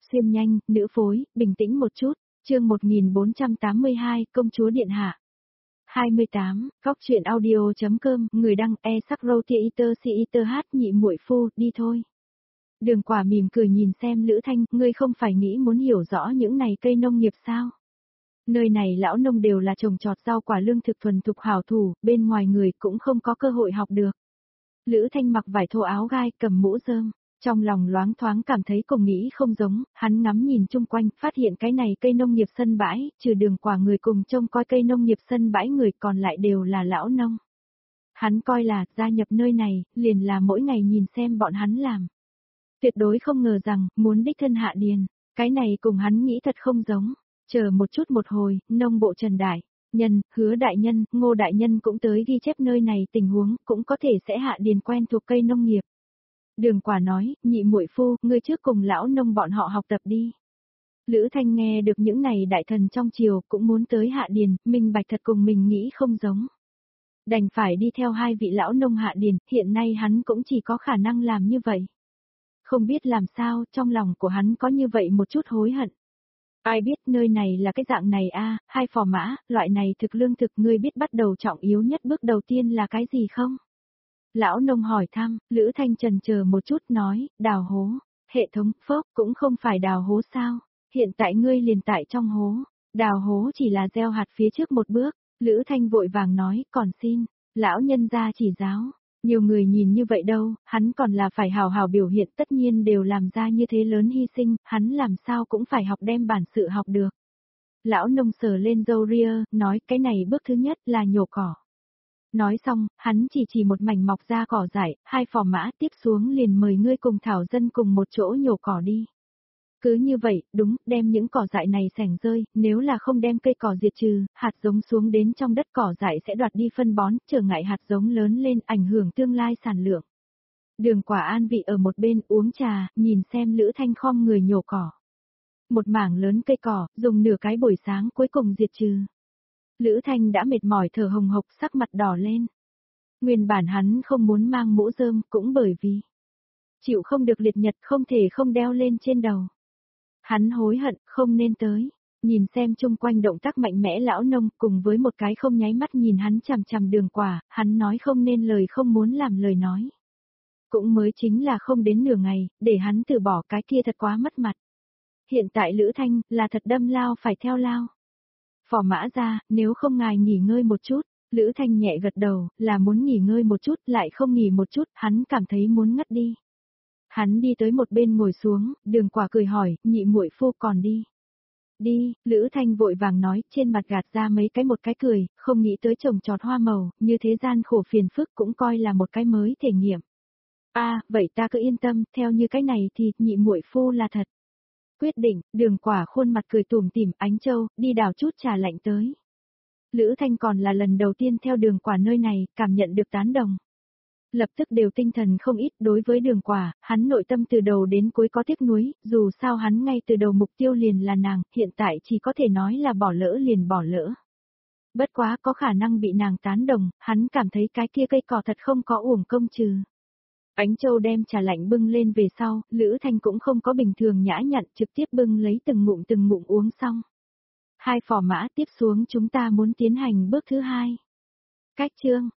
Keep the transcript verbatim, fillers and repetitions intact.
xuyên nhanh, nữ phối, bình tĩnh một chút, chương một nghìn bốn trăm tám mươi hai, công chúa điện hạ. hai mươi tám, góc truyện audio.com, người đăng e sắc râu tia iter si iter hát nhị muội phu, đi thôi. Đường Quả mỉm cười nhìn xem Lữ Thanh, ngươi không phải nghĩ muốn hiểu rõ những này cây nông nghiệp sao? Nơi này lão nông đều là trồng trọt rau quả lương thực thuần thục hảo thủ, bên ngoài người cũng không có cơ hội học được. Lữ Thanh mặc vải thô áo gai, cầm mũ rơm, trong lòng loáng thoáng cảm thấy cùng nghĩ không giống, hắn ngắm nhìn chung quanh, phát hiện cái này cây nông nghiệp sân bãi, trừ Đường Quả người cùng trông coi cây nông nghiệp sân bãi người còn lại đều là lão nông. Hắn coi là, gia nhập nơi này, liền là mỗi ngày nhìn xem bọn hắn làm. Tuyệt đối không ngờ rằng, muốn đích thân hạ điền, cái này cùng hắn nghĩ thật không giống. Chờ một chút một hồi, nông bộ Trần Đại Nhân, Hứa Đại Nhân, Ngô Đại Nhân cũng tới ghi chép nơi này tình huống, cũng có thể sẽ hạ điền quen thuộc cây nông nghiệp. Đường Quả nói, nhị muội phu, ngươi trước cùng lão nông bọn họ học tập đi. Lữ Thanh nghe được những này đại thần trong triều cũng muốn tới hạ điền, minh bạch thật cùng mình nghĩ không giống. Đành phải đi theo hai vị lão nông hạ điền, hiện nay hắn cũng chỉ có khả năng làm như vậy. Không biết làm sao, trong lòng của hắn có như vậy một chút hối hận. Ai biết nơi này là cái dạng này a, hai phò mã, loại này thực lương thực ngươi biết bắt đầu trọng yếu nhất bước đầu tiên là cái gì không? Lão nông hỏi thăm, Lữ Thanh chần chờ một chút nói, đào hố, hệ thống, phốc, cũng không phải đào hố sao, hiện tại ngươi liền tại trong hố, đào hố chỉ là gieo hạt phía trước một bước, Lữ Thanh vội vàng nói, còn xin, lão nhân gia chỉ giáo. Nhiều người nhìn như vậy đâu, hắn còn là phải hào hào biểu hiện tất nhiên đều làm ra như thế lớn hy sinh, hắn làm sao cũng phải học đem bản sự học được. Lão nông sờ lên râu ria, nói cái này bước thứ nhất là nhổ cỏ. Nói xong, hắn chỉ chỉ một mảnh mọc ra cỏ dại, hai phò mã tiếp xuống liền mời ngươi cùng thảo dân cùng một chỗ nhổ cỏ đi. Cứ như vậy, đúng, đem những cỏ dại này sẻng rơi, nếu là không đem cây cỏ diệt trừ, hạt giống xuống đến trong đất cỏ dại sẽ đoạt đi phân bón, trở ngại hạt giống lớn lên ảnh hưởng tương lai sản lượng. Đường Quả an vị ở một bên uống trà, nhìn xem Lữ Thanh khom người nhổ cỏ. Một mảng lớn cây cỏ, dùng nửa cái buổi sáng cuối cùng diệt trừ. Lữ Thanh đã mệt mỏi thở hồng hộc sắc mặt đỏ lên. Nguyên bản hắn không muốn mang mũ rơm cũng bởi vì chịu không được liệt nhật không thể không đeo lên trên đầu. Hắn hối hận, không nên tới, nhìn xem chung quanh động tác mạnh mẽ lão nông cùng với một cái không nháy mắt nhìn hắn chằm chằm Đường Quả, hắn nói không nên lời không muốn làm lời nói. Cũng mới chính là không đến nửa ngày, để hắn từ bỏ cái kia thật quá mất mặt. Hiện tại Lữ Thanh, là thật đâm lao phải theo lao. Phò mã ra, nếu không ngài nghỉ ngơi một chút, Lữ Thanh nhẹ gật đầu, là muốn nghỉ ngơi một chút lại không nghỉ một chút, hắn cảm thấy muốn ngất đi. Hắn đi tới một bên ngồi xuống, Đường Quả cười hỏi, nhị muội phu còn đi. Đi, Lữ Thanh vội vàng nói, trên mặt gạt ra mấy cái một cái cười, không nghĩ tới trồng trọt hoa màu, như thế gian khổ phiền phức cũng coi là một cái mới thể nghiệm. A, à, vậy ta cứ yên tâm, theo như cái này thì nhị muội phu là thật. Quyết định, Đường Quả khuôn mặt cười tủm tỉm, Ánh Châu, đi đào chút trà lạnh tới. Lữ Thanh còn là lần đầu tiên theo Đường Quả nơi này, cảm nhận được tán đồng. Lập tức đều tinh thần không ít đối với Đường Quả, hắn nội tâm từ đầu đến cuối có tiếc nuối, dù sao hắn ngay từ đầu mục tiêu liền là nàng, hiện tại chỉ có thể nói là bỏ lỡ liền bỏ lỡ. Bất quá có khả năng bị nàng tán đồng, hắn cảm thấy cái kia cây cỏ thật không có uổng công trừ. Ánh Châu đem trà lạnh bưng lên về sau, Lữ Thanh cũng không có bình thường nhã nhặn trực tiếp bưng lấy từng ngụm từng ngụm uống xong. Hai phò mã tiếp xuống chúng ta muốn tiến hành bước thứ hai. Cách chương,